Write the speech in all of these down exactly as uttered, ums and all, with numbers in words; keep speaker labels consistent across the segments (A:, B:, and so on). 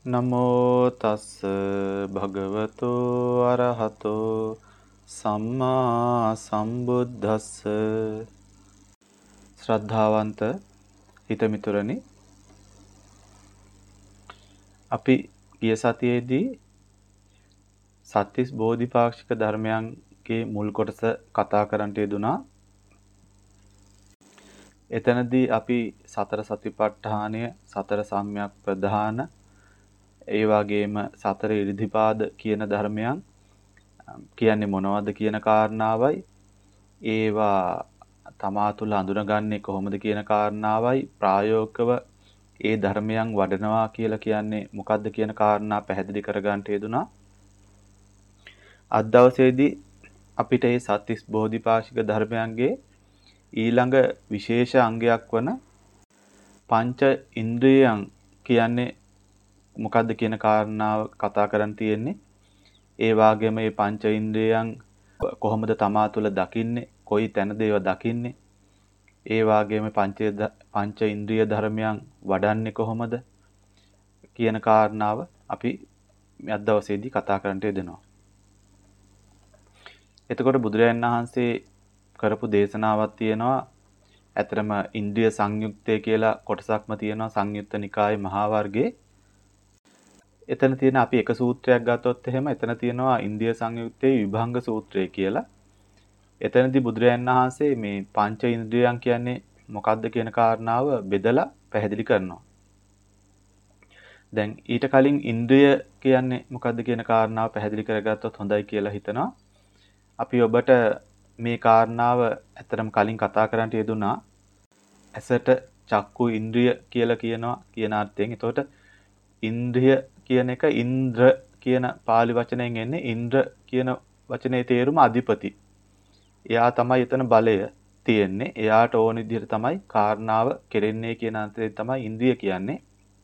A: නමෝ තස්ස භගවතු අරහතෝ සම්මා සම්බුද්දස්ස. ශ්‍රද්ධාවන්ත හිතමිතුරනි, අපි ගිය සතියේදී සත්‍තිස් බෝධිපාක්ෂික ධර්මයන්ගේ මුල් කොටස කතා කරන්නට යෙදුනා. එතනදී අපි සතර සතිපට්ඨානය, සතර සම්‍යක් ප්‍රධාන, ඒ වගේම සතර ඉරිධිපාද කියන ධර්මයන් කියන්නේ මොනවද කියන කාරණාවයි, ඒවා තමා තුළ හඳුනගන්නේ කොහොමද කියන කාරණාවයි, ප්‍රායෝගිකව ඒ ධර්මයන් වඩනවා කියලා කියන්නේ මොකක්ද කියන කාරණා පැහැදිලි කරගන්න යෙදුනා. අද දවසේදී අපිට මේ සත්‍තිස් බෝධිපාක්ෂික ධර්මයන්ගේ ඊළඟ විශේෂ අංගයක් වන පංච ඉන්ද්‍රියයන් කියන්නේ මොකක්ද කියන කාරණාව කතා කරන්න තියෙන්නේ. ඒ වගේම මේ පංච ඉන්ද්‍රියයන් කොහොමද තමා තුළ දකින්නේ, කොයි තැනද ඒවා දකින්නේ, ඒ වගේම පංච පංච ඉන්ද්‍රිය ධර්මයන් වඩන්නේ කොහොමද කියන කාරණාව අපි අද දවසේදී කතා කරන්නට යෙදෙනවා. එතකොට බුදුරජාණන් වහන්සේ කරපු දේශනාවක් තියෙනවා. ඇතරම ඉන්ද්‍රිය සංයුක්තය කියලා කොටසක්ම තියෙනවා සංයුත්ත නිකායේ මහා වර්ගයේ. එතන තියෙන අපි එක සූත්‍රයක් ගත්තොත් එහෙම එතන තියෙනවා ඉන්ද්‍රිය සංයුක්තයේ විභංග සූත්‍රය කියලා. එතනදී බුදුරජාණන් වහන්සේ මේ පංච ඉන්ද්‍රියයන් කියන්නේ මොකක්ද කියන කාරණාව බෙදලා පැහැදිලි කරනවා. දැන් ඊට කලින් ඉන්ද්‍රිය කියන්නේ මොකක්ද කියන කාරණාව පැහැදිලි කරගත්තොත් හොඳයි කියලා හිතනවා. අපි ඔබට මේ කාරණාව ඇත්තටම කලින් කතා කරන්නට යෙදුනා. ඇසට චක්කු ඉන්ද්‍රිය කියලා කියනවා කියන අර්ථයෙන්. එතකොට ඉන්ද්‍රිය කියන එක ඉන්ද්‍ර කියන පාලි වචනයෙන් එන්නේ. ඉන්ද්‍ර කියන වචනේ තේරුම අධිපති. එයා තමයි එතන බලය තියෙන්නේ. එයාට ඕන විදිහට තමයි කාරණාව කෙරෙන්නේ කියන අර්ථයෙන් තමයි ඉන්ද්‍රිය කියන්නේ.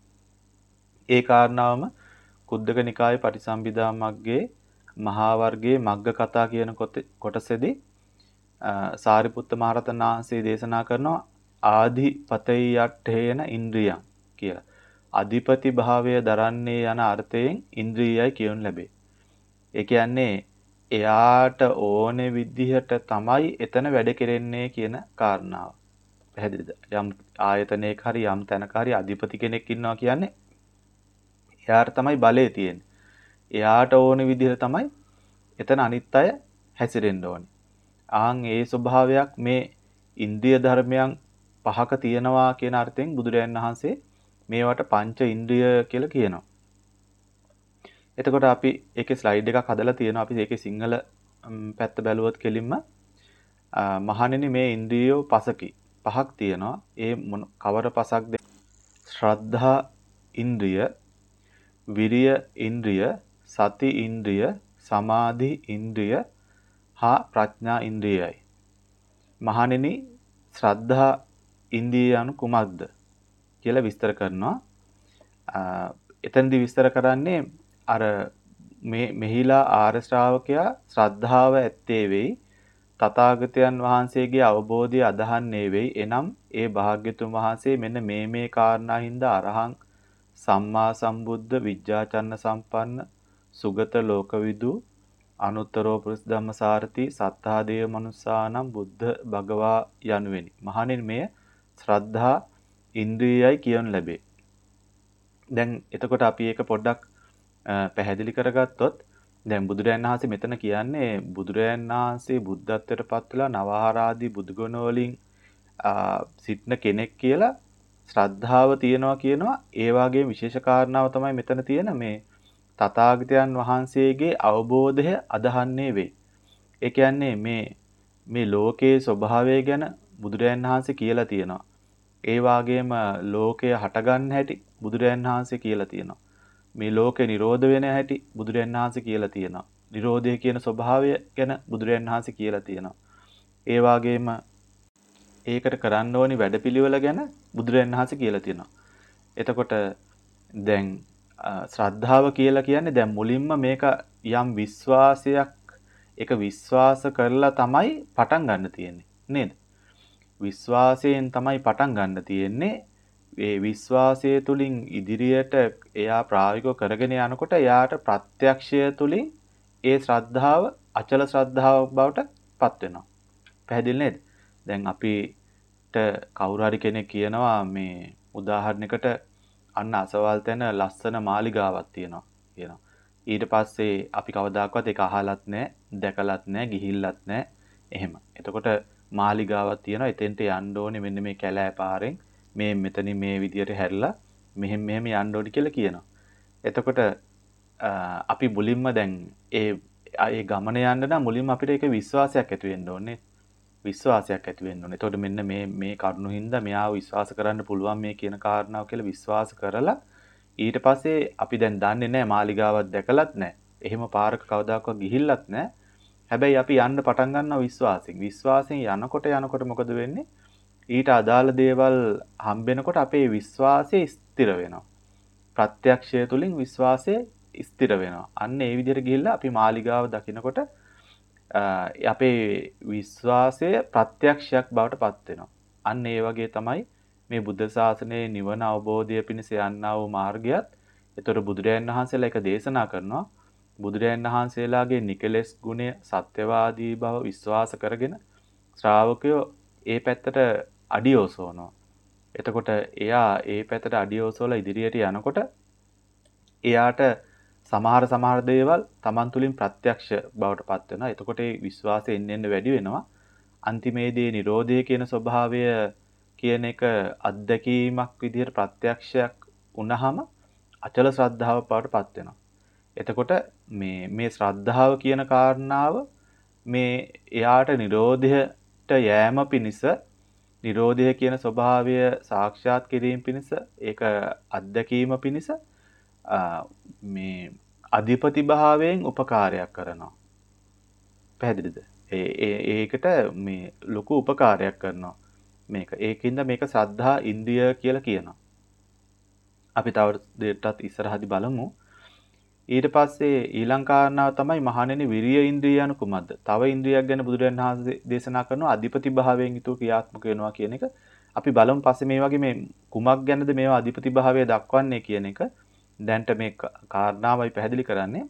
A: ඒ කාරණාවම කුද්දක නිකායේ පටිසම්භිදා මග්ගයේ මහා වර්ගයේ මග්ග කතා කියන කොටසේදී සාරිපුත්ත මහරහතන් වහන්සේ දේශනා කරනවා ආධිපතයට්ඨේන ඉන්ද්‍රියං කියලා. අධිපති භාවය දරන්නේ යන අර්ථයෙන් ඉන්ද්‍රියයි කියනු ලැබේ. ඒ කියන්නේ එයාට ඕනේ විදිහට තමයි එතන වැඩ කෙරෙන්නේ කියන කාරණාව. පැහැදිලිද? යම් ආයතනයක හරි යම් තැනක හරි අධිපති කෙනෙක් ඉන්නවා කියන්නේ එයාට තමයි බලය තියෙන්නේ. එයාට ඕනේ විදිහට තමයි එතන අනිත් අය හැසිරෙන්න ඕනේ. ආන් ඒ ස්වභාවයක් මේ ඉන්ද්‍රිය ධර්මයන් පහක තියෙනවා කියන අර්ථයෙන් බුදුරජාණන් වහන්සේ මේවට පංච ඉන්ද්‍රිය කියලා කියනවා. එතකොට අපි ඒකේ ස්ලයිඩ් එකක් හදලා තියෙනවා. අපි ඒකේ සිංහල පැත්ත බැලුවොත් කෙලින්ම මහණෙනි මේ ඉන්ද්‍රියෝ පසකි. පහක් තියෙනවා. ඒ කවර පසක්ද? ශ්‍රද්ධා ඉන්ද්‍රිය, විරිය ඉන්ද්‍රිය, සති ඉන්ද්‍රිය, සමාධි ඉන්ද්‍රිය හා ප්‍රඥා ඉන්ද්‍රියයි. මහණෙනි ශ්‍රද්ධා ඉන්ද්‍රිය anu කුමක්ද කියලා විස්තර කරනවා. එතනදී විස්තර කරන්නේ අර මේ මෙහිලා ආර්ය ශ්‍රාවකයා ශ්‍රද්ධාව ඇත්තේ වෙයි, තථාගතයන් වහන්සේගේ අවබෝධය අදහන්නේ වෙයි. එනම් ඒ භාග්‍යතුන් වහන්සේ මෙන්න මේ මේ කාරණා හින්දා අරහං සම්මා සම්බුද්ධ විජ්ජාචන්න සම්පන්න සුගත ලෝකවිදු අනුත්තරෝ පුරිස ධම්මසාරති සත්තා දේව මනුස්සානම් බුද්ධ භගවා යනුවෙනි. මහණෙනි මෙය ශ්‍රද්ධා ඉන්ද්‍රියයි කියනු ලැබේ. දැන් එතකොට අපි ඒක පොඩ්ඩක් පැහැදිලි කරගත්තොත් දැන් බුදුරයන් වහන්සේ මෙතන කියන්නේ බුදුරයන් වහන්සේ බුද්ධත්වයට පත් වෙලා නවආරාදී බුදුගුණ වලින් සිටින කෙනෙක් කියලා ශ්‍රද්ධාව තියනවා කියනවා. ඒ වගේම විශේෂ කාරණාව තමයි මෙතන තියෙන මේ තථාගතයන් වහන්සේගේ අවබෝධය අදහන්නේ වෙයි. ඒ කියන්නේ මේ මේ ලෝකයේ ස්වභාවය ගැන බුදුරයන් වහන්සේ කියලා තියෙනවා. ඒ වගේම ලෝකය හටගන්න හැටි බුදුරයන් වහන්සේ කියලා තියෙනවා. මේ ලෝකේ නිරෝධ වෙන හැටි බුදුරයන් වහන්සේ කියලා තියෙනවා. නිරෝධය කියන ස්වභාවය ගැන බුදුරයන් වහන්සේ කියලා තියෙනවා. ඒ වගේම ඒකට කරන්න ඕනි වැඩපිළිවෙල ගැන බුදුරයන් වහන්සේ කියලා තියෙනවා. එතකොට දැන් ශ්‍රද්ධාව කියලා කියන්නේ දැන් මුලින්ම මේක යම් විශ්වාසයක් ඒක විශ්වාස කරලා තමයි පටන් ගන්න තියෙන්නේ නේද? විශ්වාසයෙන් තමයි පටන් ගන්න තියෙන්නේ. ඒ විශ්වාසය තුලින් ඉදිරියට එයා ප්‍රායෝගිකව කරගෙන යනකොට එයාට ප්‍රත්‍යක්ෂය තුලින් ඒ ශ්‍රද්ධාව අචල ශ්‍රද්ධාවක් බවට පත් වෙනවා. පැහැදිලි නේද? දැන් අපිට කවුරු හරි කෙනෙක් කියනවා මේ උදාහරණයකට අන්න අසවල් තැන ලස්සන මාලිගාවක් තියෙනවා කියනවා. ඊට පස්සේ අපි කවදාකවත් ඒක අහලත් නැහැ, දැකලත් නැහැ, ගිහිල්ලත් නැහැ. එහෙම. එතකොට මාලිගාවක් තියෙනවා. එතෙන්ට යන්න ඕනේ මෙන්න මේ කැලෑ පාරෙන්. මේ මෙතනින් මේ විදියට හැරිලා මෙහෙම මෙහෙම යන්න ඕනේ කියලා කියනවා. එතකොට අපි මුලින්ම දැන් ඒ ඒ ගමන යන්න නම් මුලින්ම අපිට ඒක විශ්වාසයක් ඇති වෙන්න ඕනේ. විශ්වාසයක් ඇති වෙන්න ඕනේ. එතකොට මෙන්න මේ මේ කරුණු හින්දා මෙයාව විශ්වාස කරන්න පුළුවන් මේ කියන කාරණාව කියලා විශ්වාස කරලා ඊට පස්සේ අපි දැන් දන්නේ නැහැ මාලිගාවක් දැකලත් නැහැ. එහෙම පාරක කවදාකවත් ගිහිල්ලත් නැහැ. හැබැයි අපි යන්න පටන් ගන්නවා විශ්වාසයෙන්. විශ්වාසයෙන් යනකොට යනකොට මොකද වෙන්නේ? ඊට අදාළ දේවල් හම්බෙනකොට අපේ විශ්වාසය ස්ථිර වෙනවා. ප්‍රත්‍යක්ෂය තුලින් විශ්වාසය ස්ථිර වෙනවා. අන්න ඒ විදිහට ගිහිල්ලා අපි මාලිගාව දකිනකොට අපේ විශ්වාසය ප්‍රත්‍යක්ෂයක් බවට පත් වෙනවා. අන්න ඒ වගේ තමයි මේ බුද්ධ ශාසනයේ නිවන අවබෝධය පිණිස යන්නා වූ මාර්ගයත්. ඒතර බුදුරයන් වහන්සේලා ඒක දේශනා කරනවා. බුදුරයන් වහන්සේලාගේ නිකලෙස් ගුණය සත්‍යවාදී බව විශ්වාස කරගෙන ශ්‍රාවකයෝ ඒ පැත්තට අඩියෝසෝනවා. එතකොට එයා ඒ පැත්තට අඩියෝසෝලා ඉදිරියට යනකොට එයාට සමහර සමහර දේවල් Taman තුලින් ප්‍රත්‍යක්ෂ බවට පත් වෙනවා. එතකොට ඒ විශ්වාසය එන්න එන්න වැඩි වෙනවා. අන්තිමේදී නිරෝධය කියන ස්වභාවය කියන එක අත්දැකීමක් විදිහට ප්‍රත්‍යක්ෂයක් වුණාම අචල ශ්‍රද්ධාව බවට පත් වෙනවා. එතකොට මේ මේ ශ්‍රද්ධාව කියන කාරණාව මේ එයාට නිරෝධයට යෑම පිණිස නිරෝධය කියන ස්වභාවය සාක්ෂාත් කිරීම පිණිස ඒක අත්දැකීම පිණිස මේ අධිපති භාවයෙන් උපකාරයක් කරනවා. පැහැදිලිද? ඒ ඒකට මේ ලොකු උපකාරයක් කරනවා මේක. ඒකින්ද මේක ශ්‍රද්ධා ඉන්ද්‍රිය කියලා කියනවා. අපි තව දෙයටත් ඉස්සරහදී බලමු. ඊට පස්සේ ඊළඟ කාරණාව තමයි මහණෙනි විරිය ඉන්ද්‍රිය යනු කුමක්ද? තව ඉන්ද්‍රියක් ගැන බුදුරජාණන් වහන්සේ දේශනා කරනවා අධිපති භාවයෙන් යුතුව ක්‍රියාත්මක වෙනවා කියන එක. අපි බලමු පස්සේ මේ වගේ මේ කුමක් ගැනද මේවා අධිපති භාවය දක්වන්නේ කියන එක. දැන්ට මේ කාරණාවයි පැහැදිලි කරන්නේ.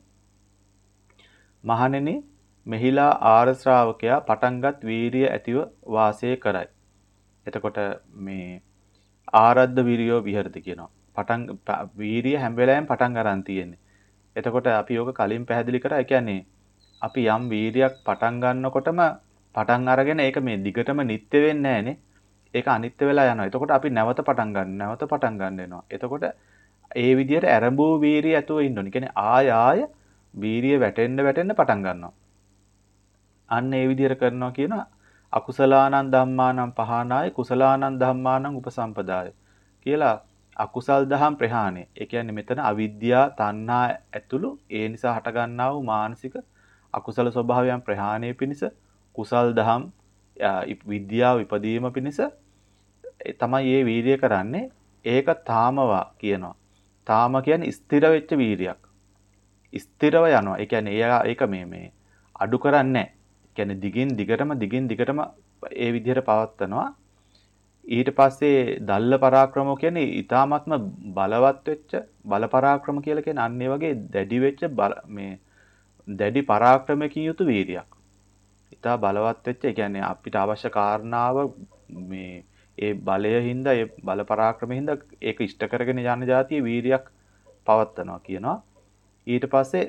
A: මහණෙනි මෙහිලා ආර ශ්‍රාවකයා පටන්ගත් වීරිය ඇතිව වාසය කරයි. එතකොට මේ ආරද්ධ විරියෝ විහෙරති කියනවා. පටන් වීරිය හැම වෙලාවෙම පටන් ගන්න තියෙන්නේ. එතකොට අපි යෝග කලින් පැහැදිලි කරා. ඒ කියන්නේ අපි යම් වීරියක් පටන් ගන්නකොටම පටන් අරගෙන ඒක මේ දිගටම නිත්‍ය වෙන්නේ නැහනේ. ඒක අනිත්‍ය වෙලා යනවා. එතකොට අපි නැවත පටන් ගන්න නැවත පටන් ගන්න වෙනවා. එතකොට ඒ විදිහට ආරම්භෝ වීරිය ඇතුව ඉන්න ඕනේ. කියන්නේ ආය ආය වීරිය වැටෙන්න වැටෙන්න පටන් ගන්නවා. අන්න ඒ විදිහට කරනවා කියන අකුසලානං ධම්මානං පහනාය කුසලානං ධම්මානං උපසම්පදාය කියලා අකුසල් දහම් ප්‍රහාණය. ඒ කියන්නේ මෙතන අවිද්‍යා, තණ්හා ඇතුළු ඒ නිසා හටගන්නා වූ මානසික අකුසල ස්වභාවයන් ප්‍රහාණය පිණිස කුසල් දහම් විද්‍යාව ඉපදීම පිණිස තමයි මේ වීරිය කරන්නේ. ඒක තාමවා කියනවා. තාම කියන්නේ ස්ථිර වෙච්ච වීරියක්. ස්ථිරව යනවා. ඒ කියන්නේ එයා ඒක මේ මේ අඩු කරන්නේ නැහැ. ඒ කියන්නේ දිගින් දිගටම දිගින් දිගටම ඒ විදිහට පවත්නවා. ඊට පස්සේ දල්ල පරාක්‍රමෝ කියන්නේ ඊ타ත්ම බලවත් වෙච්ච බල පරාක්‍රම කියලා කියන්නේ අන්න ඒ වගේ දැඩි වෙච්ච මේ දැඩි පරාක්‍රමකින් යුතු වීරියක්. ඊටා බලවත් වෙච්ච ඒ කියන්නේ අපිට අවශ්‍ය කාරණාව මේ ඒ බලය හින්දා ඒ බල පරාක්‍රමෙ හින්දා ඒක ඉෂ්ට කරගෙන යන જાතිය වීරියක් පවත්නවා කියනවා. ඊට පස්සේ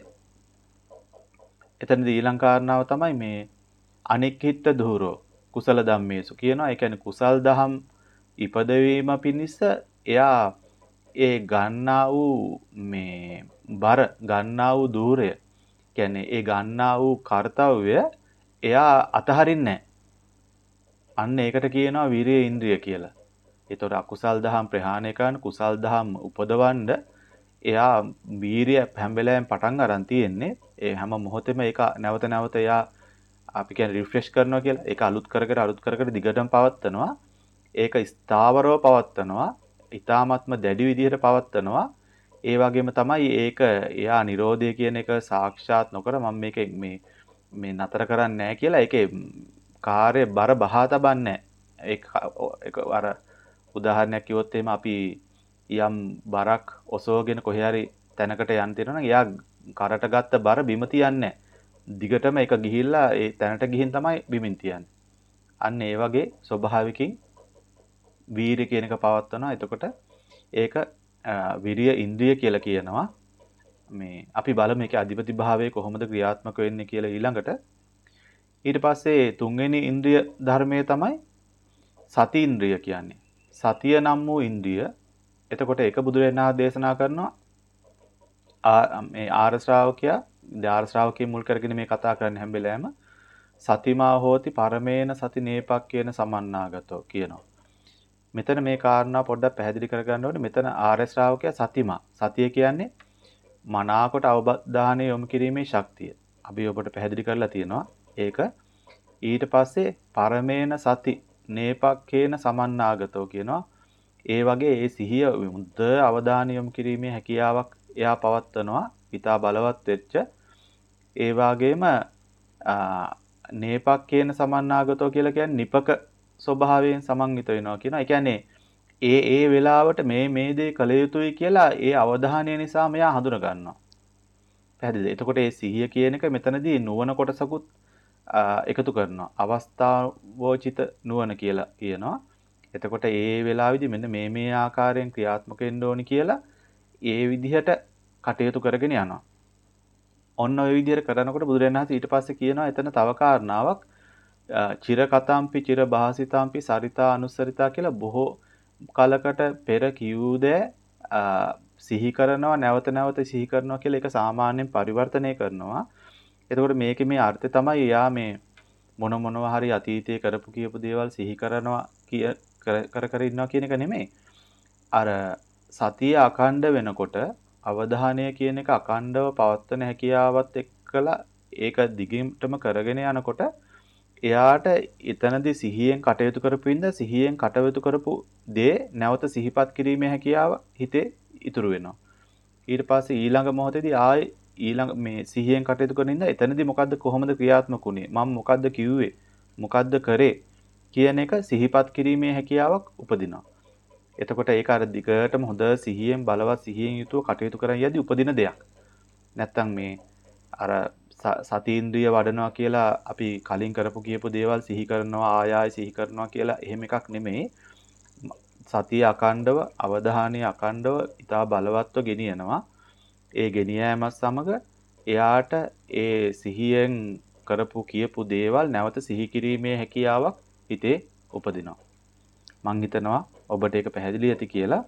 A: එතනදී ඊළඟ කාරණාව තමයි මේ අනික්කිට ධූරෝ කුසල ධම්මේසු කියනවා. ඒ කියන්නේ කුසල් දහම් ඉපදවීම පිණිස එයා ඒ ගන්නා වූ මේ බර ගන්නා වූ ධූරය කියන්නේ ඒ ගන්නා වූ කාර්යය එයා අතහරින්නේ නැහැ. අන්න ඒකට කියනවා විරිය ඉන්ද්‍රිය කියලා. ඒතකොට අකුසල් දහම් ප්‍රහාණය කරන කුසල් දහම් උපදවන්න එයා වීරිය හැම වෙලාවෙම පටන් ගන්න තියෙන්නේ. ඒ හැම මොහොතෙම ඒක නැවත නැවත එයා අපි කියන්නේ රිෆ්‍රෙෂ් කරනවා කියලා. ඒක අලුත් කර කර අලුත් කර කර දිගටම පවත්නවා. ඒක ස්ථාවරව පවත්නවා. ඊ타ත්ම දැඩි විදිහට පවත්නවා. ඒ වගේම තමයි ඒක එයා නිරෝධය කියන එක සාක්ෂාත් නොකර මම මේක මේ මේ නතර කරන්නේ නැහැ කියලා ඒකේ කාර්ය බර බහා තබන්නේ ඒක අර උදාහරණයක් කිව්වොත් එහෙම අපි යම් බරක් ඔසවගෙන කොහේ හරි තැනකට යන්න තියෙනවා නම් එයා කරට ගත්ත බර බිම තියන්නේ නැහැ. දිගටම ඒක ගිහිල්ලා ඒ තැනට ගිහින් තමයි බිමින් තියන්නේ. අන්න ඒ වගේ ස්වභාවිකින් වීරිය කියන එක පවත්වනවා. එතකොට ඒක විරිය ඉන්ද්‍රිය කියලා කියනවා. මේ අපි බලමු මේකේ අධිපති භාවය කොහොමද ක්‍රියාත්මක වෙන්නේ කියලා ඊළඟට. ඊට පස්සේ තුන්වෙනි ඉන්ද්‍රිය ධර්මයේ තමයි සති ඉන්ද්‍රිය කියන්නේ. සතිය නම් වූ ඉන්ද්‍රිය. එතකොට ඒක බුදුරජාණන් වහන්සේ දේශනා කරනවා මේ ආර්ය ශ්‍රාවකයා, ආර්ය ශ්‍රාවකයේ මුල් කරගෙන මේ කතා කරන්නේ හැම වෙලාවෙම සතිමා හෝති පරමේන සති නේපක්කේන සමන්නාගතෝ කියනවා. මෙතන මේ කාරණා පොඩ්ඩක් පැහැදිලි කරගන්න ඕනේ. මෙතන ආර්ය ශ්‍රාවකයා සතිමා. සතිය කියන්නේ මනාකොට අවබෝධානය යොමු කිරීමේ ශක්තිය. අපි ඔබට පැහැදිලි කරලා තියෙනවා. ඒක ඊට පස්සේ පරමේන සති නේපක්කේන සමන්නාගතෝ කියනවා. ඒ වගේ ඒ සිහිය මුද්ද අවධානය යොමු කිරීමේ හැකියාවක් එයා පවත්වනවා. ඊටා බලවත් වෙච්ච. ඒ වගේම නේපක්කේන සමන්නාගතෝ කියලා කියන්නේ නිපක ස්වභාවයෙන් සමන්විත වෙනවා කියනවා. ඒ කියන්නේ ඒ ඒ වෙලාවට මේ මේ දේ කළ යුතුයි කියලා ඒ අවධානය නිසා මෙයා හඳුන ගන්නවා. පැහැදිලිද? එතකොට මේ සිහිය කියන එක මෙතනදී නුවණ කොටසකුත් එකතු කරනවා. අවස්ථාවෝචිත නුවණ කියලා කියනවා. එතකොට ඒ වෙලාවේදී මෙන්න මේ මේ ආකාරයෙන් ක්‍රියාත්මක වෙන්න ඕනි කියලා ඒ විදිහට කටයුතු කරගෙන යනවා. ඔන්න ඔය විදිහට කරනකොට බුදුරජාණන් වහන්සේ ඊට පස්සේ කියනවා එතන තව කාරණාවක් චිර කතම්පි චිර භාසිතාම්පි සරිතා අනුසරිතා කියලා බොහෝ කලකට පෙර කියූ දේ සිහි කරනවා නැවත නැවත සිහි කරනවා කියලා ඒක සාමාන්‍යයෙන් පරිවර්තනය කරනවා. එතකොට මේකේ මේ අර්ථය තමයි යා මේ මොන මොනවා හරි අතීතයේ කරපු කියපු දේවල් සිහි කරනවා කිය කර කර ඉන්නවා කියන එක නෙමෙයි. අර සතිය අඛණ්ඩ වෙනකොට අවධානය කියන එක අඛණ්ඩව පවත්වන හැකියාවත් එක්කලා ඒක දිගටම කරගෙන යනකොට එයාට එතනදී සිහියෙන් කටයුතු කරපු ඉඳ සිහියෙන් කටයුතු කරපු දේ නැවත සිහිපත් කිරීමේ හැකියාව හිතේ ඉතුරු වෙනවා. ඊට පස්සේ ඊළඟ මොහොතේදී ආයේ ඊළඟ මේ සිහියෙන් කටයුතු කරන ඉඳ එතනදී මොකද්ද කොහොමද ක්‍රියාත්මක වුනේ? මම මොකද්ද කිව්වේ? මොකද්ද කරේ? කියන එක සිහිපත් කිරීමේ හැකියාවක් උපදිනවා. එතකොට ඒක අර දිගටම හොඳ සිහියෙන් බලවත් සිහියෙන් යුතුව කටයුතු කරන් යද්දී උපදින දෙයක්. නැත්තම් මේ අර සතීන්ද්‍රිය වඩනවා කියලා අපි කලින් කරපු කියපු දේවල් සිහි කරනවා ආය ආය සිහි කරනවා කියලා එහෙම එකක් නෙමෙයි. සතිය අකණ්ඩව අවධානය අකණ්ඩව ඉතා බලවත්ව ගෙනියනවා. ඒ ගෙනියෑමත් සමග එයාට ඒ සිහියෙන් කරපු කියපු දේවල් නැවත සිහි කිරීමේ හැකියාවක් හිතේ උපදිනවා. මං හිතනවා ඔබට ඒක පැහැදිලි ඇති කියලා.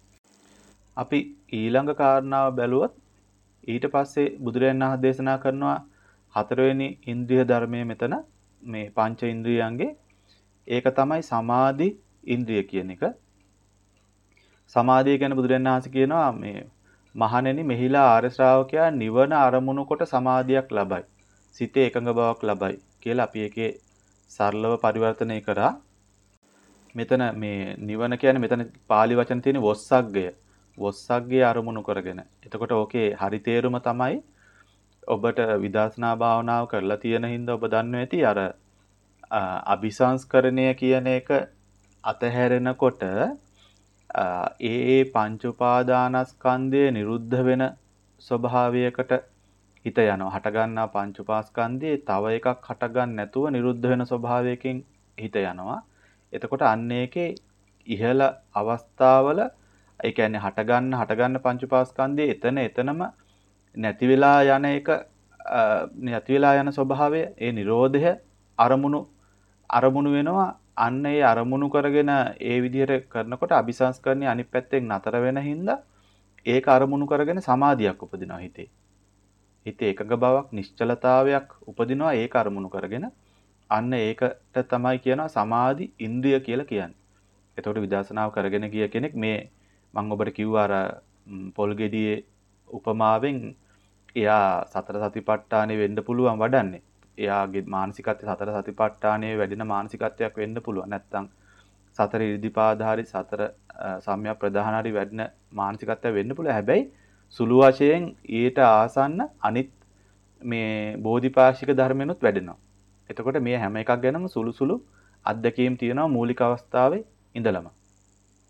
A: අපි ඊළඟ කාරණාව බැලුවොත් ඊට පස්සේ බුදුරජාණන් වහන්සේ දේශනා කරනවා හතරවෙනි ඉන්ද්‍රිය ධර්මයේ මෙතන මේ පංච ඉන්ද්‍රියයන්ගේ ඒක තමයි සමාධි ඉන්ද්‍රිය කියන එක. සමාධිය ගැන බුදුරජාණන් වහන්සේ කියනවා මේ මහණෙනි මෙහිලා ආර්ය ශ්‍රාවකයා නිවන අරමුණු කොට සමාධියක් ලබයි. සිතේ එකඟ බවක් ලබයි කියලා අපි ඒකේ සරලව පරිවර්තනය කරා. මෙතන මේ නිවන කියන්නේ මෙතන පාලි වචන තියෙන වොස්සග්ගය. වොස්සග්ගය අරමුණු කරගෙන. එතකොට ඕකේ හරි තේරුම තමයි ඔබට විදර්ශනා භාවනාව කරලා තියෙන හින්දා ඔබ දන්නවා ඇති අර අபிසංස්කරණය කියන එක අතහැරෙනකොට ඒ ඒ පංච උපාදානස්කන්ධය නිරුද්ධ වෙන ස්වභාවයකට හිත යනවා. හට ගන්නා පංච උපාස්කන්ධයේ තව එකක් හට ගන්න නැතුව නිරුද්ධ වෙන ස්වභාවයකින් හිත යනවා. එතකොට අන්න ඒකේ ඉහළ අවස්ථාවල ඒ කියන්නේ හට ගන්න හට ගන්න පංච උපාස්කන්ධයේ එතන එතනම නැති වෙලා යන එක නැති වෙලා යන ස්වභාවය ඒ Nirodha අරමුණු අරමුණු වෙනවා. අන්න ඒ අරමුණු කරගෙන ඒ විදිහට කරනකොට අபிසංස්කරණේ අනිත් පැත්තෙන් නතර වෙන හින්දා ඒක අරමුණු කරගෙන සමාධියක් උපදිනවා හිතේ. හිතේ එකඟ බවක් නිශ්චලතාවයක් උපදිනවා ඒක අරමුණු කරගෙන. අන්න ඒකට තමයි කියනවා සමාධි ඉන්ද්‍රිය කියලා කියන්නේ. එතකොට විදර්ශනාව කරගෙන ගිය කෙනෙක් මේ මම ඔබට කිව්වා අර පොල් ගෙඩියේ උපමාවෙන් එයා සතර සතිපට්ඨානෙ වෙන්න පුළුවන් වඩන්නේ. එයාගේ මානසිකත්වය සතර සතිපට්ඨානයේ වැඩෙන මානසිකත්වයක් වෙන්න පුළුවන්. නැත්තම් සතර ඉරිදිපාදාරි සතර සම්‍යක් ප්‍රධානාරි වැඩෙන මානසිකත්වයක් වෙන්න පුළුවන්. හැබැයි සුළු වශයෙන් ඊට ආසන්න අනිත් මේ බෝධිපාක්ෂික ධර්මෙනුත් වැඩෙනවා. එතකොට මේ හැම එකක් ගැනම සුළු සුළු අත්දැකීම් තියෙනවා මූලික අවස්ථාවේ ඉඳලම.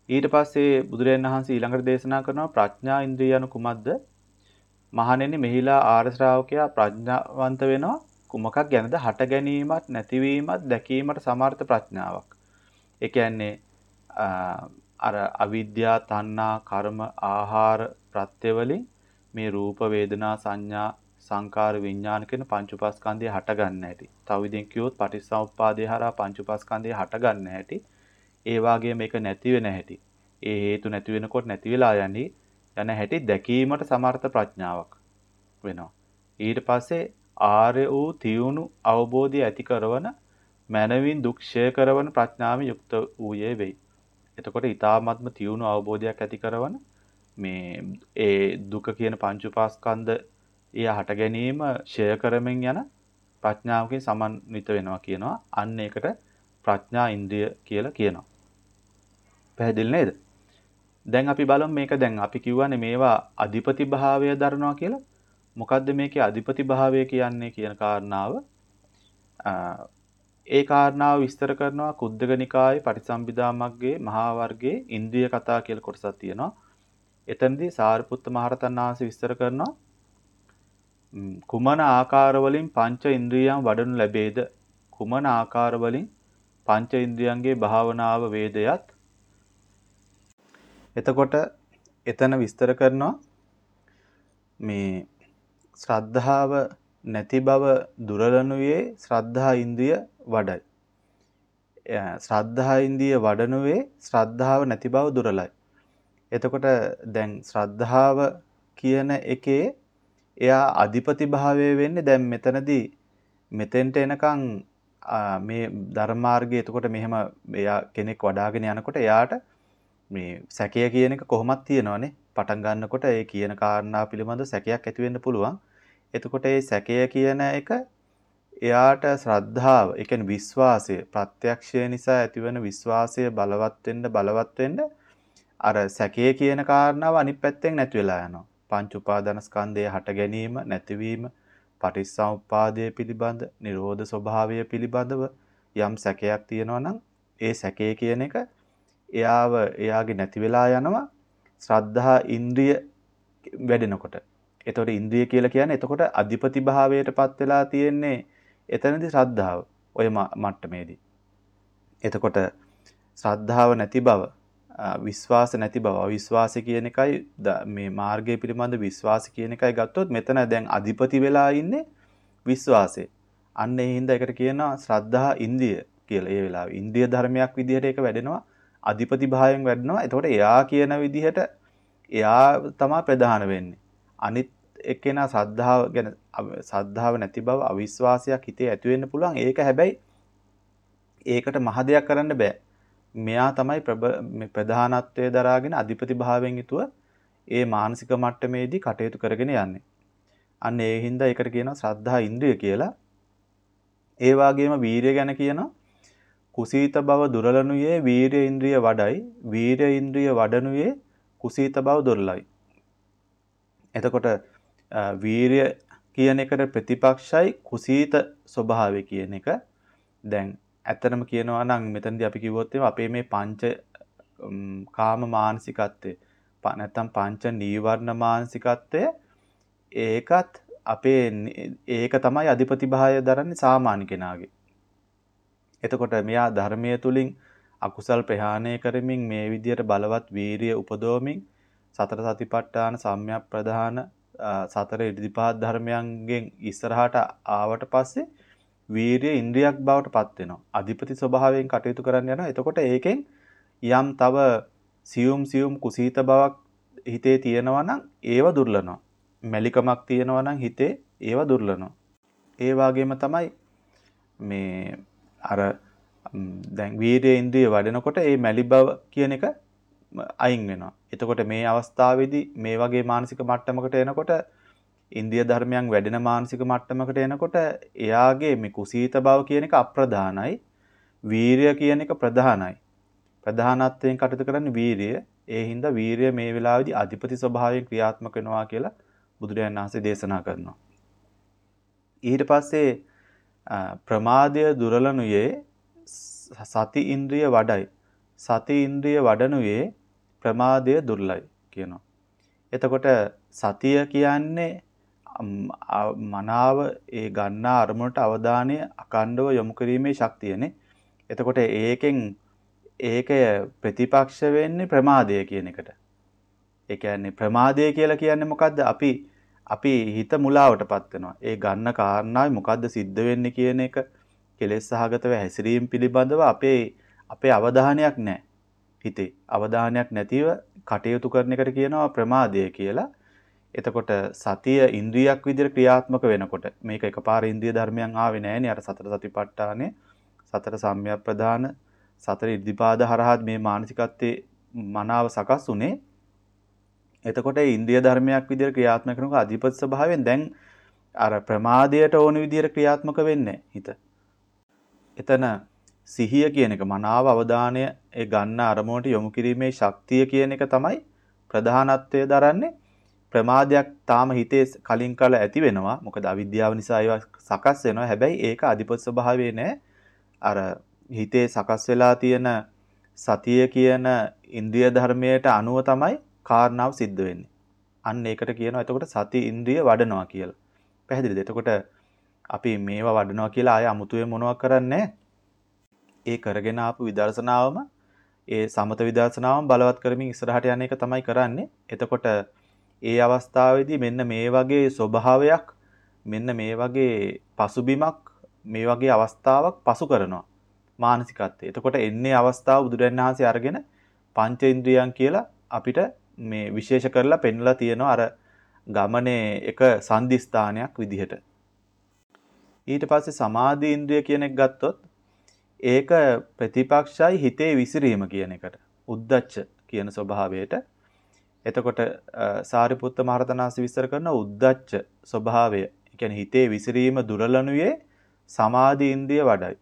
A: ඊට පස්සේ බුදුරජාණන් වහන්සේ ඊළඟට දේශනා කරනවා ප්‍රඥා ඉන්ද්‍රිය anu කුමක්ද? මහණෙනි මෙහිලා ආර්ය ශ්‍රාවකයා ප්‍රඥාවන්ත වෙනවා කුමකක් ගැනද? හට ගැනීමත් නැතිවීමත් දැකීමට සමර්ථ ප්‍රඥාවක්. ඒ කියන්නේ අර අවිද්‍යා, තණ්හා, කර්ම, ආහාර ප්‍රත්‍ය වලින් මේ රූප, වේදනා, සංඥා, සංකාර, විඥාන කියන පංච උපාස්කන්ධය හට ගන්න හැටි. තව විදිහෙන් කිව්වොත් පටිච්චසමුප්පාදේ හරහා පංච උපාස්කන්ධය හට ගන්න හැටි. ඒ වාගේ මේක නැති වෙන හැටි. ඒ හේතු නැති වෙනකොට නැති වෙලා යන්නේ යන හැටි දැකීමට සමර්ථ ප්‍රඥාවක් වෙනවා. ඊට පස්සේ ආර්ය වූ තියුණු අවබෝධය ඇති කරවන මනවින් දුක් ක්ෂය කරවන ප්‍රඥාවෙන් යුක්ත වූයේ වෙයි. එතකොට ඊ타ත්ම තියුණු අවබෝධයක් ඇති කරවන මේ ඒ දුක කියන පංච උපාස්කන්ධ එය හට ගැනීම ක්ෂය කරමින් යන ප්‍රඥාවකින් සමන්විත වෙනවා කියනවා. අන්න ඒකට ප්‍රඥා ඉන්ද්‍රිය කියලා කියනවා. පැහැදිලි නේද? දැන් අපි බලමු මේක දැන් අපි කියවනේ මේවා අධිපති භාවය දරනවා කියලා. මොකද්ද මේකේ අධිපති භාවය කියන්නේ කියන කාරණාව? ඒ කාරණාව විස්තර කරනවා කුද්දක නිකායේ පටිසම්භිදා මග්ගයේ මහා වර්ගයේ ඉන්ද්‍රිය කතා කියලා කොටසක් තියෙනවා. එතනදී සාරිපුත්ත මහරහතන් වහන්සේ විස්තර කරනවා කුමන ආකාර වලින් පංච ඉන්ද්‍රියයන් වඩනු ලැබේද? කුමන ආකාර වලින් පංච ඉන්ද්‍රියන්ගේ භාවනාව වේදයත්. එතකොට එතන විස්තර කරනවා මේ ශ්‍රද්ධාව නැති බව දුරලනුවේ ශ්‍රද්ධා ඉන්ද්‍රිය වඩයි. ශ්‍රද්ධා ඉන්ද්‍රිය වඩනුවේ ශ්‍රද්ධාව නැති බව දුරලයි. එතකොට දැන් ශ්‍රද්ධාව කියන එකේ එයා අධිපති භාවය වෙන්නේ දැන් මෙතනදී මෙතෙන්ට එනකන් මේ ධර්ම මාර්ගයේ එතකොට මෙහෙම එයා කෙනෙක් වඩාගෙන යනකොට එයාට මේ සැකය කියන එක කොහොමද තියෙනවනේ පටන් ගන්නකොට ඒ කියන කාරණා පිළිබඳ සැකයක් ඇති වෙන්න පුළුවන්. එතකොට ඒ සැකය කියන එක එයාට ශ්‍රද්ධාව, ඒ කියන්නේ විශ්වාසය, ප්‍රත්‍යක්ෂය නිසා ඇතිවන විශ්වාසය බලවත් වෙන්න බලවත් වෙන්න අර සැකය කියන කාරණාව අනිත් පැත්තෙන් නැති වෙලා යනවා. පංච උපාදාන ස්කන්ධය හට ගැනීම, නැතිවීම, පටිච්චසමුප්පාදය පිළිබඳ, නිරෝධ ස්වභාවය පිළිබඳව යම් සැකයක් තියෙනවා නම් ඒ සැකය කියන එක එයාව එයාගේ නැති වෙලා යනවා ශ්‍රද්ධා ඉන්ද්‍රිය වැඩෙනකොට. එතකොට ඉන්ද්‍රිය කියලා කියන්නේ එතකොට අධිපති භාවයටපත් වෙලා තියෙන්නේ එතනදී ශ්‍රද්ධාව ඔය මට්ටමේදී. එතකොට ශ්‍රද්ධාව නැති බව, විශ්වාස නැති බව, අවිශ්වාසය කියන එකයි මේ මාර්ගය පිළිබඳ විශ්වාස කියන එකයි ගත්තොත් මෙතන දැන් අධිපති වෙලා ඉන්නේ විශ්වාසය. අන්න ඒ හින්දා ඒකට කියනවා ශ්‍රද්ධා ඉන්ද්‍රිය කියලා. ඒ වෙලාවේ ඉන්ද්‍රිය ධර්මයක් විදිහට ඒක වැඩෙනවා. අධිපති භාවයෙන් වැඩනවා. එතකොට එයා කියන විදිහට එයා තමයි ප්‍රධාන වෙන්නේ. අනිත් එක්කෙනා ශ්‍රද්ධාව ගැන ශ්‍රද්ධාව නැති බව අවිශ්වාසයක් හිතේ ඇති වෙන්න පුළුවන්. ඒක හැබැයි ඒකට මහ දෙයක් කරන්න බෑ. මෙයා තමයි ප්‍රධානත්වයේ දරාගෙන අධිපති භාවයෙන් යුතුව ඒ මානසික මට්ටමේදී කටයුතු කරගෙන යන්නේ. අන්න ඒ හින්දා ඒකට කියනවා ශ්‍රද්ධා ඉන්ද්‍රිය කියලා. ඒ වගේම වීරිය ගැන කියනවා කුසීත බව දුරලනුයේ වීරිය ඉන්ද්‍රිය වඩයි, වීරිය ඉන්ද්‍රිය වඩනුයේ කුසීත බව දුරලයි. එතකොට වීරිය කියන එකට ප්‍රතිපක්ෂයි කුසීත ස්වභාවය කියන එක. දැන් ඇත්තටම කියනවා නම් මෙතනදී අපි කිව්වොත් අපේ මේ පංච කාම මානසිකත්වය නැත්නම් පංච නීවරණ මානසිකත්වය ඒකත් අපේ ඒක තමයි අධිපති භාවය දරන්නේ සාමාන්‍ය කෙනාගේ. එතකොට මෙයා ධර්මයේ තුලින් අකුසල් ප්‍රහාණය කරමින් මේ විදියට බලවත් වීරිය උපදවමින් සතර සතිපට්ඨාන සම්‍යක් ප්‍රදාන සතර ඉර්ධිපාද ධර්මයන්ගෙන් ඉස්සරහට ආවට පස්සේ වීරිය ඉන්ද්‍රියක් බවට පත් වෙනවා. අධිපති ස්වභාවයෙන් කටයුතු කරන්න යනවා. එතකොට ඒකෙන් යම් තව සියුම් සියුම් කුසීත බවක් හිතේ තියෙනවා නම් ඒව දුර්ලනවා. මැලිකමක් තියෙනවා නම් හිතේ ඒව දුර්ලනවා. ඒ වගේම තමයි මේ අර දැන් වීරිය ඉන්ද්‍රිය වඩනකොට ඒ මැලි බව කියන එක අයින් වෙනවා. එතකොට මේ අවස්ථාවේදී මේ වගේ මානසික මට්ටමකට එනකොට ඉන්ද්‍රිය ධර්මයන් වැඩෙන මානසික මට්ටමකට එනකොට එයාගේ මේ කුසීත බව කියන එක අප්‍රධානයි. වීරිය කියන එක ප්‍රධානයි. ප්‍රධානත්වයෙන් කටයුතු කරන්නේ වීරිය. ඒ හින්දා වීරිය මේ වෙලාවේදී අධිපති ස්වභාවයෙන් ක්‍රියාත්මක වෙනවා කියලා බුදුරජාණන් වහන්සේ දේශනා කරනවා. ඊට පස්සේ ප්‍රමාදය දුරලනුයේ සති ඉන්ද්‍රිය වඩයි. සති ඉන්ද්‍රිය වඩනුවේ ප්‍රමාදය දුර්ලයි කියනවා. එතකොට සතිය කියන්නේ මනාව ඒ ගන්නා අරමුණට අවධානය අකණ්ඩව යොමු කිරීමේ ශක්තියනේ. එතකොට ඒකෙන් ඒකය ප්‍රතිපක්ෂ වෙන්නේ ප්‍රමාදය කියන එකට. ඒ කියන්නේ ප්‍රමාදය කියලා කියන්නේ මොකද්ද? අපි අපි හිත මුලාවටපත් වෙනවා. ඒ ගන්න කාරණාවේ මොකද්ද සිද්ධ වෙන්නේ කියන එක කෙලෙස් සහගතව හැසිරීම පිළිබඳව අපේ අපේ අවධානයක් නැහැ. හිතේ අවධානයක් නැතිව කටයුතු කරන එකට කියනවා ප්‍රමාදය කියලා. එතකොට සතිය ඉන්ද්‍රියක් විදිහට ක්‍රියාත්මක වෙනකොට මේක එකපාර ඉන්ද්‍රිය ධර්මයන් ආවේ නැහැනේ. අර සතර සතිපට්ඨානේ, සතර සම්‍යක් ප්‍රදාන, සතර ඉද්ධිපාද හරහා මේ මානසිකත්වයේ මනාව සකස් උනේ. එතකොට ඒ ඉන්ද්‍රිය ධර්මයක් විදිහට ක්‍රියාත්මක කරනකොට අධිපති ස්වභාවයෙන් දැන් අර ප්‍රමාදයට ඕන විදිහට ක්‍රියාත්මක වෙන්නේ හිත. එතන සිහිය කියන එක මනාව අවධානය ඒ ගන්න අරමුණට යොමු කිරීමේ ශක්තිය කියන එක තමයි ප්‍රධානත්වය දරන්නේ. ප්‍රමාදයක් තාම හිතේ කලින් කල ඇති වෙනවා. මොකද අවිද්‍යාව නිසා ඒවා සකස් වෙනවා. හැබැයි ඒක අධිපති ස්වභාවයේ නෑ. අර හිතේ සකස් වෙලා තියෙන සතිය කියන ඉන්ද්‍රිය ධර්මයට අනුව තමයි කාරණාව සිද්ධ වෙන්නේ. අන්න ඒකට කියනවා එතකොට සති ඉන්ද්‍රිය වඩනවා කියලා. පැහැදිලිද? එතකොට අපි මේවා වඩනවා කියලා ආය අමුතුවේ මොනවක් කරන්නේ ඒ කරගෙන ආපු විදර්ශනාවම ඒ සමත විදර්ශනාවම බලවත් කරමින් ඉස්සරහට යන එක තමයි කරන්නේ. එතකොට ඒ අවස්ථාවේදී මෙන්න මේ වගේ ස්වභාවයක් මෙන්න මේ වගේ පසුබිමක් මේ වගේ අවස්ථාවක් පසු කරනවා මානසිකත්වයේ. එතකොට එන්නේ අවස්ථාව බුදුරජාණන් වහන්සේ අරගෙන පංච ඉන්ද්‍රියයන් කියලා අපිට මේ විශේෂ කරලා පෙන්වලා තියෙනවා අර ගමනේ එක සංදිස්ථානයක් විදිහට. ඊට පස්සේ සමාධි ඉන්ද්‍රිය කියන එක ගත්තොත් ඒක ප්‍රතිපක්ෂයි හිතේ විසිරීම කියන එකට. උද්දච්ච කියන ස්වභාවයට. එතකොට සාරිපුත්ත මහරහතන් වහන්සේ විස්තර කරන උද්දච්ච ස්වභාවය, ඒ කියන්නේ හිතේ විසිරීම දුරලනුවේ සමාධි ඉන්ද්‍රිය වඩයි.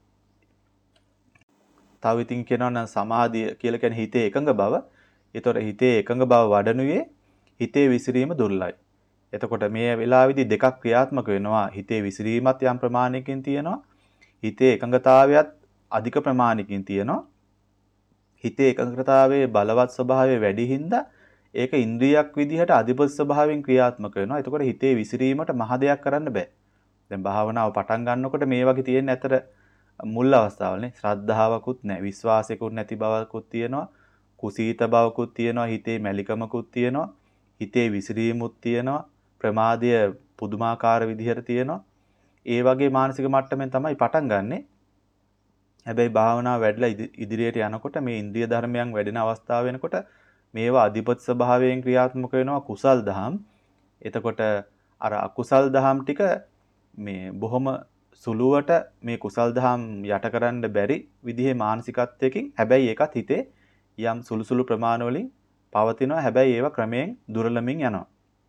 A: තව ඉතින් කියනවා නම් සමාධිය කියලා කියන්නේ හිතේ එකඟ බව. ඒතොර හිතේ එකඟ බව වඩනුවේ හිතේ විසිරීම දුර්ලයි. එතකොට මේ වෙලාවේදී දෙකක් ක්‍රියාත්මක වෙනවා. හිතේ විසිරීමත් යම් ප්‍රමාණයකින් තියෙනවා. හිතේ එකඟතාවයත් අධික ප්‍රමාණයකින් තියෙනවා. හිතේ එකඟතාවයේ බලවත් ස්වභාවය වැඩි හින්දා ඒක ඉන්ද්‍රියක් විදිහට අධිපති ස්වභාවයෙන් ක්‍රියාත්මක වෙනවා. එතකොට හිතේ විසිරීමට මහ දෙයක් කරන්න බෑ. දැන් භාවනාව පටන් ගන්නකොට මේ වගේ තියෙන ඇතර මුල් අවස්ථාවලනේ ශ්‍රද්ධාවකුත් නැහැ, විශ්වාසයකුත් නැති බවකුත් තියෙනවා, කුසීත බවකුත් තියෙනවා, හිතේ මැලිකමකුත් තියෙනවා, හිතේ විසිරීමුත් තියෙනවා, ප්‍රමාදය පුදුමාකාර විදිහට තියෙනවා. ඒ වගේ මානසික මට්ටමින් තමයි පටන් ගන්නෙ. හැබැයි භාවනාව වැඩිලා ඉදිරියට යනකොට මේ ඉන්ද්‍රිය ධර්මයන් වැඩෙන අවස්ථාව වෙනකොට මේවා අධිපති ස්වභාවයෙන් ක්‍රියාත්මක වෙනවා කුසල් දහම්. එතකොට අර අකුසල් දහම් ටික මේ බොහොම සුළුවට මේ කුසල් දහම් යටකරන්න බැරි විදිහේ මානසිකත්වයකින් හැබැයි ඒකත් හිතේ යම් සුළු සුළු ප්‍රමාණ වලින් පවතිනවා. හැබැයි ඒවා ක්‍රමයෙන් දුර්ලභමින් යනවා.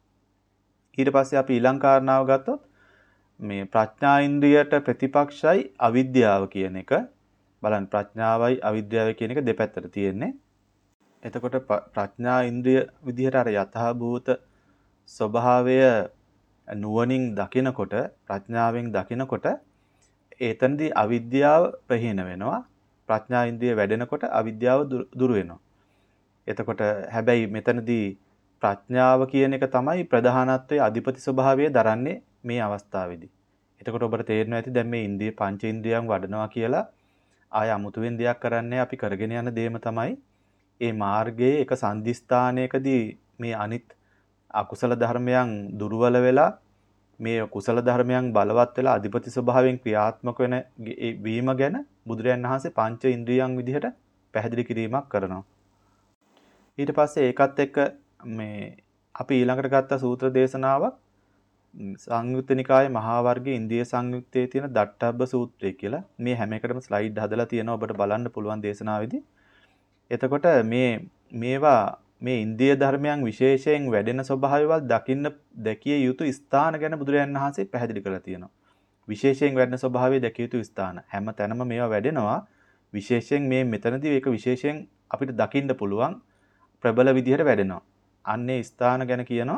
A: ඊට පස්සේ අපි ඊළඟ කාරණාව ගත්තොත් මේ ප්‍රඥා ඉන්ද්‍රියට ප්‍රතිපක්ෂයි අවිද්‍යාව කියන එක බලන්න. ප්‍රඥාවයි අවිද්‍යාවයි කියන එක දෙපැත්තට තියෙන්නේ. එතකොට ප්‍රඥා ඉන්ද්‍රිය විදිහට අර යථාභූත ස්වභාවය නුවණින් දකිනකොට ප්‍රඥාවෙන් දකිනකොට එතනදී අවිද්‍යාව ප්‍රහීන වෙනවා. ප්‍රඥා ඉන්ද්‍රිය වැඩෙනකොට අවිද්‍යාව දුරු වෙනවා. එතකොට හැබැයි මෙතනදී ප්‍රඥාව කියන එක තමයි ප්‍රධානත්වයේ අධිපති ස්වභාවය දරන්නේ මේ අවස්ථාවේදී. එතකොට ඔබට තේරෙනවා ඇති දැන් මේ ඉන්ද්‍රිය පංච ඉන්ද්‍රියන් වඩනවා කියලා ආය අමුතුවෙන් දෙයක් කරන්නේ අපි කරගෙන යන දේම තමයි ඒ මාර්ගයේ එක සංදිස්ථානයකදී මේ අනිත් අකුසල ධර්මයන් දුර්වල වෙලා මේ කුසල ධර්මයන් බලවත් වෙලා අධිපති ස්වභාවයෙන් ක්‍රියාත්මක වෙන වීම ගැන බුදුරයන් වහන්සේ පංච ඉන්ද්‍රියන් විදිහට පැහැදිලි කිරීමක් කරනවා. ඊට පස්සේ ඒකත් එක්ක මේ අපි ඊළඟට ගත්ත සූත්‍ර දේශනාවක් සංයුත්ත නිකායේ මහා වර්ගයේ ඉන්ද්‍රිය සංයුත්තේ තියෙන දට්ඨබ්බ සූත්‍රය කියලා. මේ හැම එකටම ස්ලයිඩ් හදලා තියෙනවා ඔබට බලන්න පුළුවන් දේශනාවේදී. එතකොට මේ මේවා මේ ඉන්ද්‍රිය ධර්මයන් විශේෂයෙන් වැඩෙන ස්වභාවයවල් දකින්න දැකිය යුතු ස්ථාන ගැන බුදුරජාණන් වහන්සේ පැහැදිලි කරලා තියෙනවා. විශේෂයෙන් වැඩෙන ස්වභාවය දැකිය යුතු ස්ථාන. හැම තැනම මේවා වැඩෙනවා. විශේෂයෙන් මේ මෙතනදී ඒක විශේෂයෙන් අපිට දකින්න පුළුවන් ප්‍රබල විදිහට වැඩෙනවා. අන්නේ ස්ථාන ගැන කියනවා.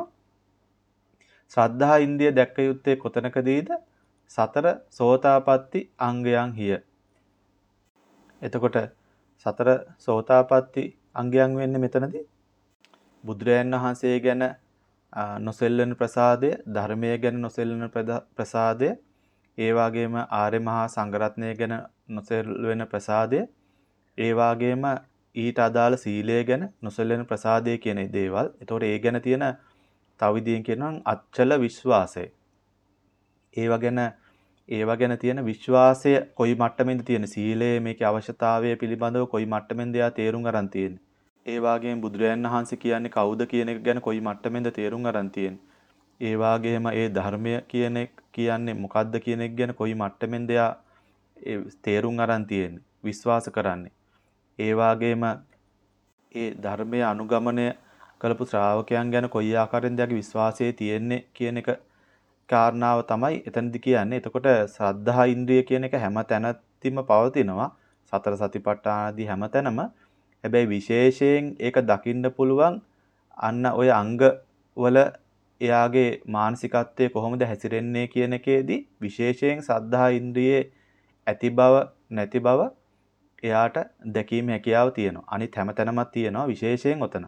A: ශ්‍රද්ධා ඉන්ද්‍රිය දැක්ක යුත්තේ කොතනකදීද? සතර සෝතාපට්ටි අංගයන් හිය. එතකොට සතර සෝතාපට්ටි අංගයන් වෙන්නේ මෙතනදී. බුදුරයන් වහන්සේ ගැන නොසෙල්ලන ප්‍රසාදය, ධර්මය ගැන නොසෙල්ලන ප්‍රසාදය, ඒ වගේම ආර්ය මහා සංඝරත්නය ගැන නොසෙල්වෙන ප්‍රසාදය, ඒ වගේම ඊට අදාළ සීලය ගැන නොසෙල්වෙන ප්‍රසාදය කියන දේවල්. ඒතකොට ඒ ගැන තියෙන තව විදියෙන් කියනවා අච්චල විශ්වාසය. ඒව ගැන ඒව ගැන තියෙන විශ්වාසය කොයි මට්ටමෙන්ද තියෙන සීලයේ මේකේ අවශ්‍යතාවය පිළිබඳව කොයි මට්ටමෙන්ද යා තේරුම් අරන් තියෙන්නේ. ඒ වගේම බුදුරයන් වහන්සේ කියන්නේ කවුද කියන එක ගැන කොයි මට්ටමෙන්ද තේරුම් අරන් තියෙන්නේ. ඒ වගේම ඒ ධර්මය කියන එක කියන්නේ මොකද්ද කියන එක ගැන කොයි මට්ටමෙන්ද යා ඒ තේරුම් අරන් තියෙන්නේ, විශ්වාස කරන්නේ. ඒ වගේම ඒ ධර්මය අනුගමනය කළපු ශ්‍රාවකයන් ගැන කොයි ආකාරයෙන්ද යාගේ විශ්වාසය තියෙන්නේ කියන එක කාරණාව තමයි එතනදි කියන්නේ. එතකොට ශ්‍රද්ධා ඉන්ද්‍රිය කියන එක හැම තැනදීම පවතිනවා. සතර සතිපට්ඨානදී හැම තැනම. හැබැයි විශේෂයෙන් ඒක දකින්න පුළුවන් අන්න ඔය අංග වල එයාගේ මානසිකත්වය කොහොමද හැසිරෙන්නේ කියන එකේදී විශේෂයෙන් ශ්‍රද්ධා ඉන්ද්‍රියේ ඇති බව නැති බව එයාට දැකීම හැකියාව තියෙනවා. අනිත් හැම තැනම තියෙනවා විශේෂයෙන් ඔතන.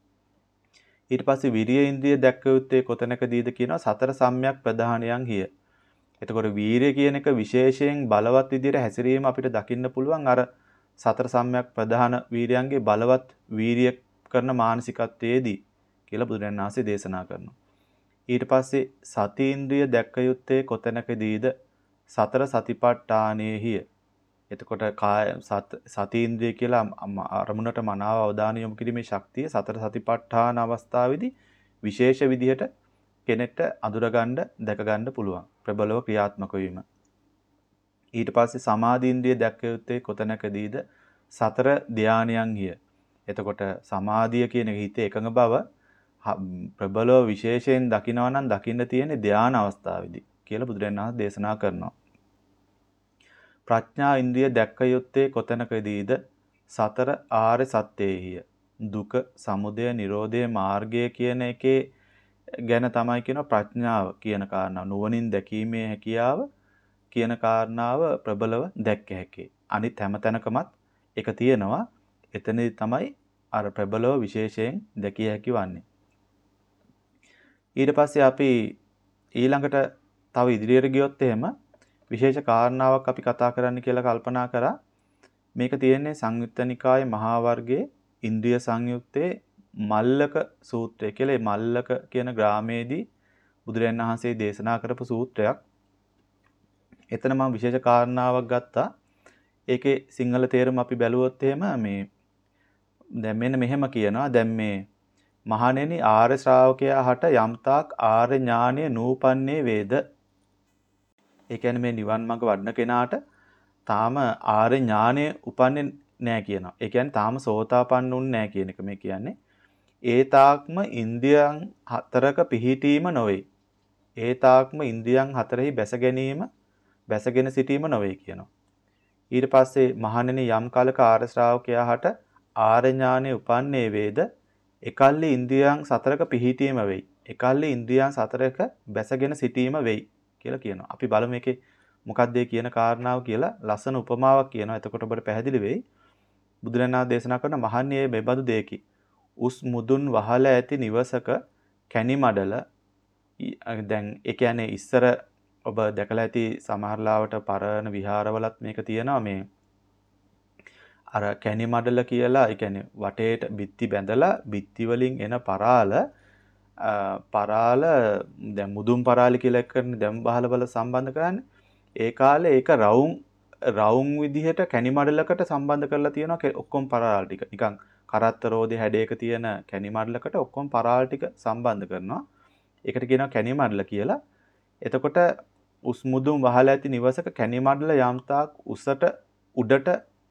A: ඊට පස්සේ විරිය ඉන්ද්‍රිය දැක්ක යුත්තේ කොතැනකදීද කියනවා සතර සම්‍යක් ප්‍රධානයන් හිය. එතකොට වීරිය කියන එක විශේෂයෙන් බලවත් විදිහට හැසිරීම අපිට දකින්න පුළුවන් අර සතර සම්‍යක් ප්‍රධාන වීරයන්ගේ බලවත් වීරිය කරන මානසිකත්වයේදී කියලා බුදුරජාණන් වහන්සේ දේශනා කරනවා. ඊට පස්සේ සති ඉන්ද්‍රිය දැක්ක යුත්තේ කොතැනකදීද සතර සතිපට්ඨානෙහිය. එතකොට කාය සති ඉන්ද්‍රිය කියලා අරමුණට මනාව අවධානය යොමු කිරීමේ ශක්තිය සතර සතිපට්ඨාන අවස්ථාවේදී විශේෂ විදිහට කෙනෙක්ට අඳුරගන්න දැකගන්න පුළුවන් ප්‍රබලව ක්‍රියාත්මක වීම. ඊට පස්සේ සමාධි ඉන්ද්‍රිය දැක්ක යුත්තේ කොතැනකදීද සතර ධානයන් හිය. එතකොට සමාධිය කියන හිතේ එකඟ බව ප්‍රබලව විශේෂයෙන් දකිනවා නම් දකින්න තියෙන්නේ ධාන අවස්ථාවේදී කියලා බුදුරජාණන් වහන්සේ දේශනා කරනවා. ප්‍රඥා ඉන්ද්‍රිය දැක්ක යුත්තේ කොතැනකදීද සතර ආර්ය සත්‍යෙහිය. දුක, සමුදය, නිරෝධය මාර්ගය කියන එකේ ගැන තමයි කියන ප්‍රඥාව කියන කාරණාව. නුවණින් දැකීමේ හැකියාව කියන කාරණාව ප්‍රබලව දැක්ක හැකි. අනිත් හැම තැනකමත් එක තියෙනවා. එතනදී තමයි අර ප්‍රබලව විශේෂයෙන් දැකිය හැකි වන්නේ. ඊට පස්සේ අපි ඊළඟට තව ඉදිරියට ගියොත් එහෙම විශේෂ කාරණාවක් අපි කතා කරන්න කියලා කල්පනා කරා. මේක තියෙන්නේ සංයුත්ත නිකායේ මහා වර්ගයේ ඉන්ද්‍රිය සංයුත්තේ මල්ලක සූත්‍රය කියලා. මේ මල්ලක කියන ග්‍රාමයේදී බුදුරජාණන් වහන්සේ දේශනා කරපු සූත්‍රයක්. එතන මම විශේෂ කාරණාවක් ගත්තා. ඒකේ සිංහල තේරුම අපි බැලුවොත් එහෙම මේ දැන් මෙන්න මෙහෙම කියනවා. දැන් මේ මහණෙනි ආර්ය ශ්‍රාවකයා හට යම්තාක් ආර්ය ඥානය නූපන්නේ වේද. ඒ කියන්නේ මේ නිවන් මඟ වඩන කෙනාට තාම ආර්ය ඥානය උපන්නේ නැහැ කියනවා. ඒ කියන්නේ තාම සෝතාපන්න උන්නේ නැහැ කියන එක මේ කියන්නේ. ඒ තාක්ම ඉන්ද්‍රියන් හතරක පිහිටීම නොවේ. ඒ තාක්ම ඉන්ද්‍රියන් හතරෙහි බැස ගැනීම බැසගෙන සිටීම නොවේ කියනවා. ඊට පස්සේ මහණෙනි යම් කාලක ආර්ය ශ්‍රාවකයා හට ආර්ය ඥානය උපන්නේ වේද එකල්ලි ඉන්ද්‍රියන් සතරක පිහිටීම වෙයි. එකල්ලි ඉන්ද්‍රියන් සතරක බැසගෙන සිටීම වෙයි කියලා කියනවා. අපි බලමු මේකේ මොකක්ද ඒ කියන කාරණාව කියලා ලස්සන උපමාවක් කියනවා. එතකොට ඔබට පැහැදිලි වෙයි. බුදුරණා දේශනා කරන මහන්නේ මේ බඳු දෙකි. උස් මුදුන් වහල ඇති නිවසක කැණි මඩල දැන් ඒ කියන්නේ ඉස්සර ඔබ දැකලා ඇති සමහරලාවට පරණ විහාරවලත් මේක තියෙනවා මේ අර කැණි මඩල කියලා. ඒ කියන්නේ වටේට බිත්ති බැඳලා බිත්ති වලින් එන පරාල පරාල දැන් මුදුන් පරාල කියලා එකනේ දැන් බහල බල සම්බන්ධ කරන්නේ. ඒ කාලේ ඒක රවුම් රවුම් විදිහට කැණි මඩලකට සම්බන්ධ කරලා තියෙනවා ඔක්කොම පරාල ටික. නිකන් කරත්ත රෝදේ හැඩයක තියෙන කැණි මඩලකට ඔක්කොම පරාල ටික සම්බන්ධ කරනවා. ඒකට කියනවා කැණි මඩල කියලා. එතකොට උස් මුදුන් වහල ඇති නිවසක කැණි මඩල යම්තාක් උසට උඩට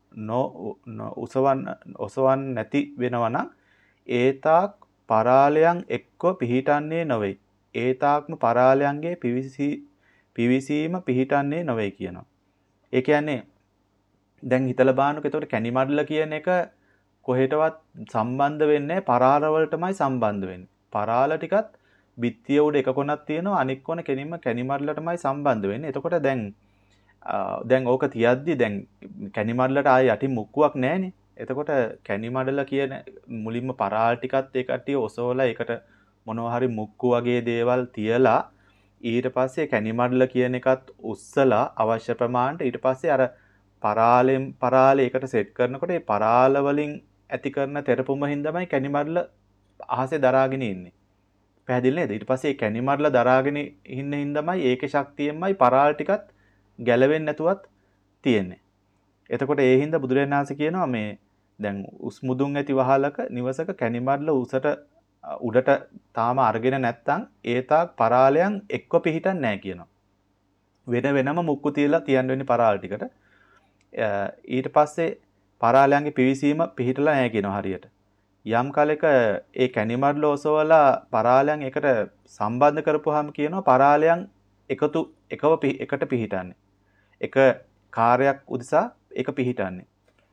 A: උසවන් ඔසවන් නැති වෙනවා නම් ඒ තාක් පරාලයන් එක්ව පිහිටන්නේ නොවේ. ඒ තාක්ම පරාලයන්ගේ පිවිසි පිවිසීම පිහිටන්නේ නොවේ කියනවා. ඒ කියන්නේ දැන් හිතලා බලන්නකෝ. එතකොට කැණි මඩල කියන එක කොහෙටවත් සම්බන්ධ වෙන්නේ පරාල වලටමයි සම්බන්ධ වෙන්නේ. පරාල ටිකත් බිත්තිය උඩ එක කොනක් තියෙනවා අනෙක් කොන කෙනින්ම කැණි මඩලටමයි සම්බන්ධ වෙන්නේ. එතකොට දැන් දැන් ඕක තියද්දි දැන් කැණි මඩලට ආයේ යටින් මුක්කුවක් නැහැනේ. එතකොට කැණි මඩල කියන මුලින්ම පරාල ටිකත් ඒ කට්ටිය ඔසවලා ඒකට මොනවා හරි මුක්කු වගේ දේවල් තියලා ඊට පස්සේ කැණි මඩල කියන එකත් උස්සලා අවශ්‍ය ප්‍රමාණයට ඊට පස්සේ අර පරාලෙන් පරාලේ එකට සෙට් කරනකොට ඒ පරාල වලින් ඇති කරන තෙරපුම හින්දාමයි කැණි මඩල අහසේ දරාගෙන ඉන්නේ. පැහැදිලි නේද? ඊට පස්සේ කැණි මඩල දරාගෙන ඉන්න හින්දාමයි ඒකේ ශක්තියෙන්මයි පරාල ටිකත් ගැලවෙන්නේ නැතුවත් තියෙන්නේ. එතකොට ඒ හින්දා බුදුරජාණන් වහන්සේ කියනවා මේ දැන් උස් මුදුන් ඇති වහලක නිවසක කැණි මඩල උසට උඩට තාම අරගෙන නැත්තම් ඒ තාක් පරාලයන් එක්ව පිහිටන්නේ නැහැ කියනවා. වෙන වෙනම මුක්කු තියලා තියන්න වෙන්නේ පරාල ටිකට. ඊට පස්සේ පරාලයන්ගේ පිවිසීම පිහිටලා නැහැ කියනවා හරියට. යම් කාලයක ඒ කැණි මඩල ඔසවලා පරාලයන් එකට සම්බන්ධ කරපුවාම කියනවා පරාලයන් එකතු එකව එකට පිහිටන්නේ. එක කාර්යයක් උදෙසා ඒක පිහිටන්නේ.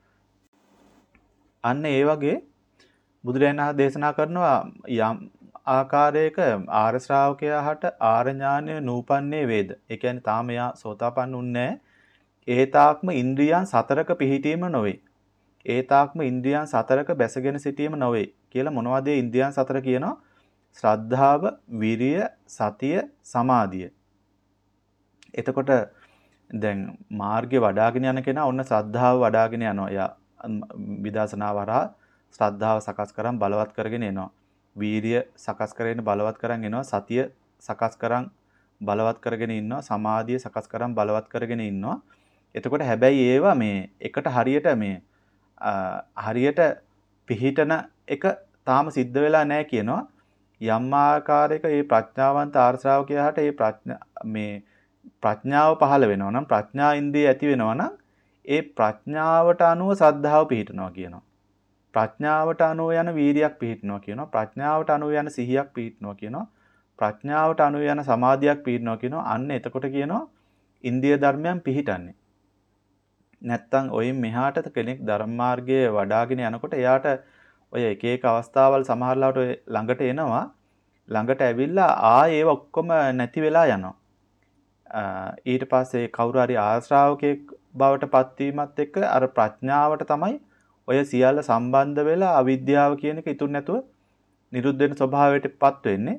A: අන්න ඒ වගේ බුදුරජාණන් වහන්සේ දේශනා කරනවා යම් ආකාරයක ආර්ය ශ්‍රාවකයාට ආර්ය ඥානය නූපන්නේ වේද. ඒ කියන්නේ තාම එයා සෝතාපන්න උන්නේ නැහැ. ඒ තාක්ම ඉන්ද්‍රියන් සතරක පිහිටීම නොවේ. ඒ තාක්ම ඉන්ද්‍රියන් සතරක බැසගෙන සිටීම නොවේ කියලා මොනවද ඒ ඉන්ද්‍රියන් සතර කියනවා? ශ්‍රද්ධාව, විරිය, සතිය, සමාධිය. එතකොට දැන් මාර්ගය වඩාගෙන යන කෙනා ඔන්න ශ්‍රද්ධාව වඩාගෙන යනවා. එයා විදර්ශනා වරහා ශ්‍රද්ධාව සකස් කරන් බලවත් කරගෙන එනවා. වීරිය සකස් කරගෙන බලවත් කරන් එනවා. සතිය සකස් කරන් බලවත් කරගෙන ඉන්නවා. සමාධිය සකස් කරන් බලවත් කරගෙන ඉන්නවා. එතකොට හැබැයි ඒවා මේ එකට හරියට මේ හරියට පිහිටන එක තාම සිද්ධ වෙලා නැහැ කියනවා. යම් ආකාරයක මේ ප්‍රඥාවන්ත ආර්ය ශ්‍රාවකයාට මේ ප්‍රඥා මේ ප්‍රඥාව පහළ වෙනවා නම් ප්‍රඥා ඉන්ද්‍රිය ඇති වෙනවා නම් ඒ ප්‍රඥාවට අනුව ශ්‍රද්ධාව පිහිටනවා කියනවා. ප්‍රඥාවට අනුව යන වීරියක් පිහිටනවා කියනවා. ප්‍රඥාවට අනුව යන සිහියක් පිහිටනවා කියනවා. ප්‍රඥාවට අනුව යන සමාධියක් පිහිටනවා කියනවා. අන්න එතකොට කියනවා ඉන්ද්‍රිය ධර්මයන් පිහිටන්නේ. නැත්තම් ඔයින් මෙහාට කෙනෙක් ධර්ම මාර්ගයේ වඩාගෙන යනකොට එයාට ඔය එක එක අවස්ථාවල් සමහරලාට ඔය ළඟට එනවා. ළඟට ඇවිල්ලා ආ ඒව ඔක්කොම නැති වෙලා යනවා. ඊට පස්සේ කවුරු හරි ආශ්‍රාවකෙක් බවට පත්වීමත් එක්ක අර ප්‍රඥාවට තමයි ඔය සියල්ල සම්බන්ධ වෙලා අවිද්‍යාව කියන එක ඉතුරු නැතුව නිරුද්ධ වෙන ස්වභාවයටපත් වෙන්නේ.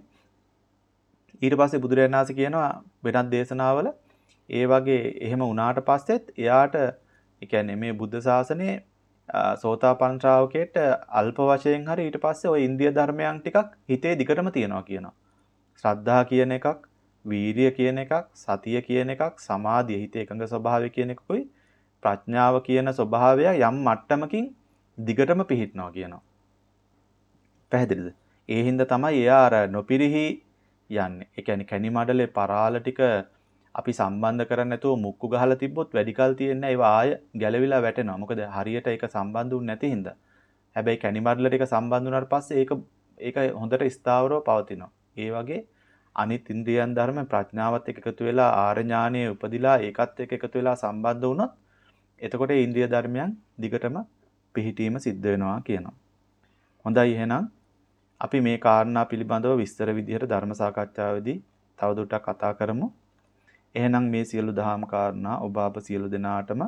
A: ඊට පස්සේ බුදුරජාණන් වහන්සේ කියනවා වෙනත් දේශනාවල ඒ වගේ එහෙම වුණාට පස්සෙත් එයාට ඒ කියන්නේ මේ බුද්ධ ශාසනයේ සෝතාපන්න ශ්‍රාවකයට අල්ප වශයෙන් හරි ඊට පස්සේ ওই ඉන්ද්‍රිය ධර්මයන් ටිකක් හිතේ දිගටම තියෙනවා කියනවා. ශ්‍රද්ධා කියන එකක්, වීරිය කියන එකක්, සතිය කියන එකක්, සමාධිය හිතේ එකඟ ස්වභාවය කියන එකකුයි ප්‍රඥාව කියන ස්වභාවය යම් මට්ටමකින් දිගටම පිහිටනවා කියනවා. පැහැදිලිද? ඒ හින්දා තමයි එයා අර නොපිරිහි යන්නේ. ඒ කියන්නේ කැණි මඩලේ පරාල ටික අපි සම්බන්ධ කරන්නේ නැතුව මුක්කු ගහලා තිබ්බොත් වැඩි කල් තියෙන්නේ ඒවා ආය ගැලවිලා වැටෙනවා. මොකද හරියට ඒක සම්බන්ධ වුනේ නැති හින්දා. හැබැයි කැණි මඩල ටික සම්බන්ධ වුණාට පස්සේ ඒක ඒක හොඳට ස්ථාවරව පවතිනවා. ඒ වගේ අනිත් ඉන්ද්‍රියන් ධර්ම ප්‍රඥාවත් එක්ක එකතු වෙලා ආර්ය ඥානයේ උපදිලා ඒකත් එක්ක එකතු වෙලා සම්බන්ධ වුණොත් එතකොට ඒ ඉන්ද්‍රිය ධර්මයන් දිගටම පිහිටීම සිද්ධ වෙනවා කියනවා. හොඳයි එහෙනම් අපි මේ කාරණා පිළිබඳව විස්තර විදිහට ධර්ම සාකච්ඡාවේදී තවදුරටත් කතා කරමු. එහෙනම් මේ සියලු දහම් කාරණා ඔබ අප සියලු දෙනාටම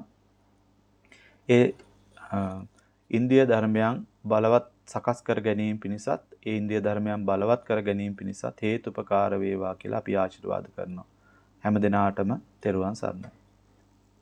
A: ඒ ඉන්ද්‍රිය ධර්මයන් බලවත් සකස් කර ගැනීම පිණිසත් ඒ ඉන්ද්‍රිය ධර්මයන් බලවත් කර ගැනීම පිණිසත් හේතුපකාර වේවා කියලා අපි ආශිර්වාද කරනවා. හැම දිනාටම තෙරුවන් සරණයි.